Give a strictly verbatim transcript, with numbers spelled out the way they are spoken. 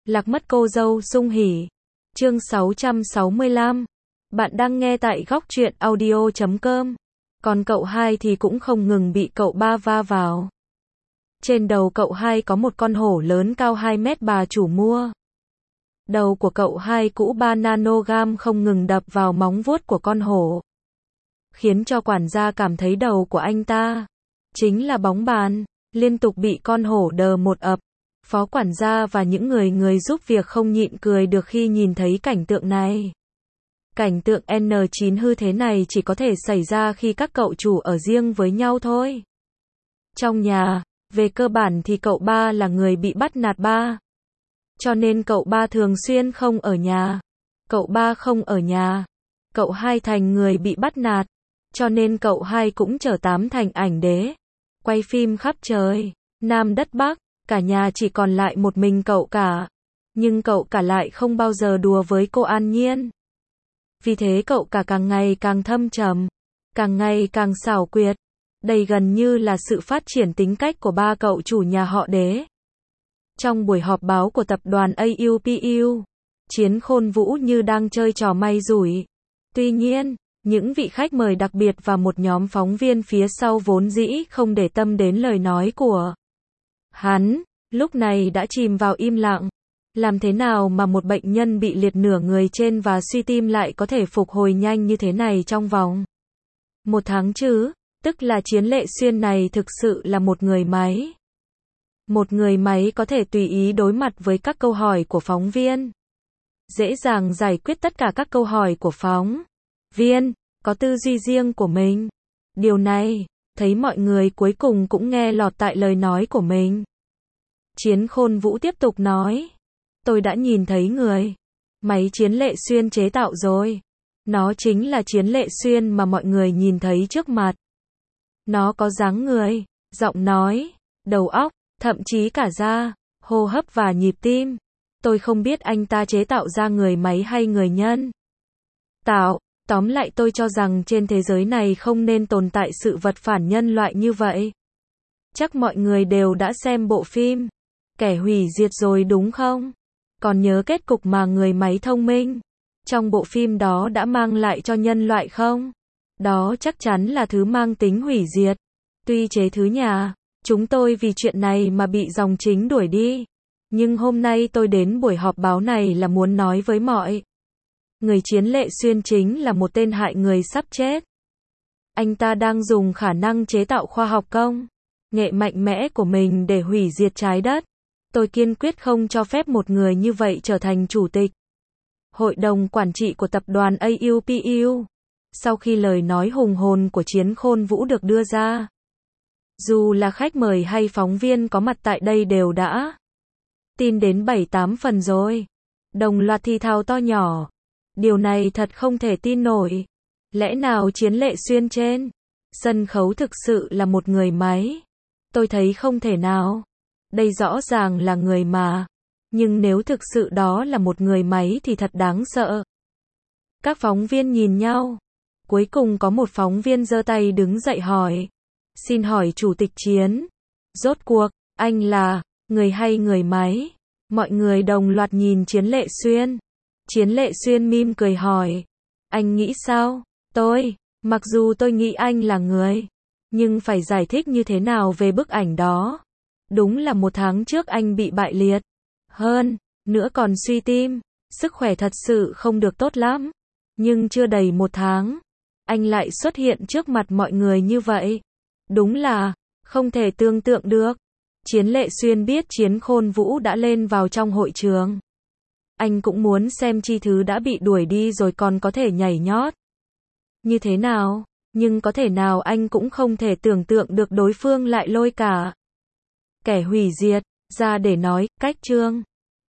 Lạc mất cô dâu sung hỉ. Chương sáu trăm sáu mươi lăm. Bạn đang nghe tại góc truyện audio chấm com. Còn cậu hai thì cũng không ngừng bị cậu ba va vào. Trên đầu cậu hai có một con hổ lớn cao hai mét bà chủ mua. Đầu của cậu hai cũ ba nanogam không ngừng đập vào móng vuốt của con hổ, khiến cho quản gia cảm thấy đầu của anh ta chính là bóng bàn, liên tục bị con hổ đờ một ập. Phó quản gia và những người người giúp việc không nhịn cười được khi nhìn thấy cảnh tượng này. Cảnh tượng en chín hư thế này chỉ có thể xảy ra khi các cậu chủ ở riêng với nhau thôi. Trong nhà, về cơ bản thì cậu ba là người bị bắt nạt ba. Cho nên cậu ba thường xuyên không ở nhà. Cậu ba không ở nhà, cậu hai thành người bị bắt nạt. Cho nên cậu hai cũng trở tám thành ảnh đế. Quay phim khắp trời, Nam đất Bắc, cả nhà chỉ còn lại một mình cậu cả. Nhưng cậu cả lại không bao giờ đùa với cô An Nhiên. Vì thế cậu cả càng ngày càng thâm trầm, càng ngày càng xảo quyệt. Đây gần như là sự phát triển tính cách của ba cậu chủ nhà họ Đế. Trong buổi họp báo của tập đoàn a u pê u, Chiến Khôn Vũ như đang chơi trò may rủi. Tuy nhiên, những vị khách mời đặc biệt và một nhóm phóng viên phía sau vốn dĩ không để tâm đến lời nói của hắn, lúc này đã chìm vào im lặng. Làm thế nào mà một bệnh nhân bị liệt nửa người trên và suy tim lại có thể phục hồi nhanh như thế này trong vòng một tháng chứ? Tức là Chiến Lệ Xuyên này thực sự là một người máy. Một người máy có thể tùy ý đối mặt với các câu hỏi của phóng viên, dễ dàng giải quyết tất cả các câu hỏi của phóng viên, có tư duy riêng của mình. Điều này, thấy mọi người cuối cùng cũng nghe lọt tại lời nói của mình. Chiến Khôn Vũ tiếp tục nói, tôi đã nhìn thấy người máy Chiến Lệ Xuyên chế tạo rồi. Nó chính là Chiến Lệ Xuyên mà mọi người nhìn thấy trước mặt. Nó có dáng người, giọng nói, đầu óc, thậm chí cả da, hô hấp và nhịp tim. Tôi không biết anh ta chế tạo ra người máy hay người nhân tạo. Tóm lại tôi cho rằng trên thế giới này không nên tồn tại sự vật phản nhân loại như vậy. Chắc mọi người đều đã xem bộ phim Kẻ Hủy Diệt rồi đúng không? Còn nhớ kết cục mà người máy thông minh trong bộ phim đó đã mang lại cho nhân loại không? Đó chắc chắn là thứ mang tính hủy diệt. Tuy chế thứ nhà chúng tôi vì chuyện này mà bị dòng chính đuổi đi. Nhưng hôm nay tôi đến buổi họp báo này là muốn nói với mọi người Chiến Lệ Xuyên chính là một tên hại người sắp chết. Anh ta đang dùng khả năng chế tạo khoa học công nghệ mạnh mẽ của mình để hủy diệt trái đất. Tôi kiên quyết không cho phép một người như vậy trở thành chủ tịch hội đồng quản trị của tập đoàn a u pê u. Sau khi lời nói hùng hồn của Chiến Khôn Vũ được đưa ra, dù là khách mời hay phóng viên có mặt tại đây đều đã tin đến bảy tám phần rồi. Đồng loạt thì thào to nhỏ. Điều này thật không thể tin nổi. Lẽ nào Chiến Lệ Xuyên trên sân khấu thực sự là một người máy? Tôi thấy không thể nào. Đây rõ ràng là người mà. Nhưng nếu thực sự đó là một người máy thì thật đáng sợ. Các phóng viên nhìn nhau. Cuối cùng có một phóng viên giơ tay đứng dậy hỏi. Xin hỏi Chủ tịch Chiến, rốt cuộc, anh là người hay người máy? Mọi người đồng loạt nhìn Chiến Lệ Xuyên. Chiến Lệ Xuyên mỉm cười hỏi. Anh nghĩ sao? Tôi, mặc dù tôi nghĩ anh là người, nhưng phải giải thích như thế nào về bức ảnh đó? Đúng là một tháng trước anh bị bại liệt. Hơn nữa còn suy tim. Sức khỏe thật sự không được tốt lắm. Nhưng chưa đầy một tháng, anh lại xuất hiện trước mặt mọi người như vậy. Đúng là không thể tưởng tượng được. Chiến Lệ Xuyên biết Chiến Khôn Vũ đã lên vào trong hội trường. Anh cũng muốn xem chi thứ đã bị đuổi đi rồi còn có thể nhảy nhót như thế nào. Nhưng có thể nào anh cũng không thể tưởng tượng được đối phương lại lôi cả Kẻ Hủy Diệt ra để nói. Cách chương